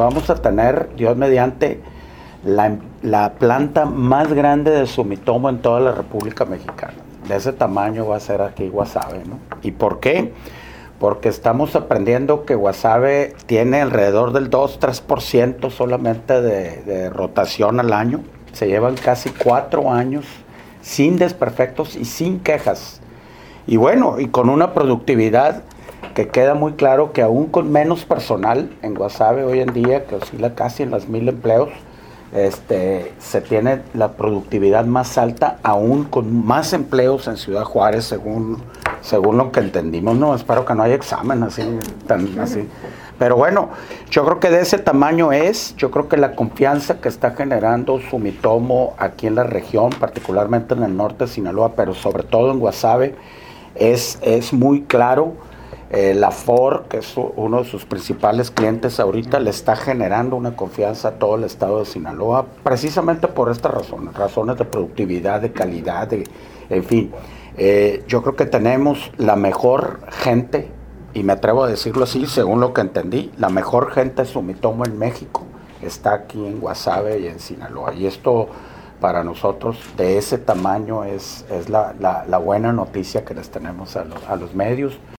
vamos a tener, Dios mediante, la planta más grande de Sumitomo en toda la República Mexicana. De ese tamaño va a ser aquí Guasave, ¿no? ¿Y por qué? Porque estamos aprendiendo que Guasave tiene alrededor del 2-3% solamente de rotación al año. Se llevan casi 4 años sin desperfectos y sin quejas. Y bueno, y con una productividad que queda muy claro que aún con menos personal en Guasave hoy en día, que oscila casi en las 1,000 empleos, se tiene la productividad más alta, aún con más empleos en Ciudad Juárez, según lo que entendimos. No, espero que no haya examen así. Pero bueno, yo creo que de ese tamaño yo creo que la confianza que está generando Sumitomo aquí en la región, particularmente en el norte de Sinaloa, pero sobre todo en Guasave, es muy claro. La Ford, que es uno de sus principales clientes ahorita, le está generando una confianza a todo el estado de Sinaloa, precisamente por estas razones de productividad, de calidad, en fin. Yo creo que tenemos la mejor gente, y me atrevo a decirlo así, según lo que entendí, la mejor gente de Sumitomo en México está aquí en Guasave y en Sinaloa. Y esto para nosotros de ese tamaño es la buena noticia que les tenemos a los medios.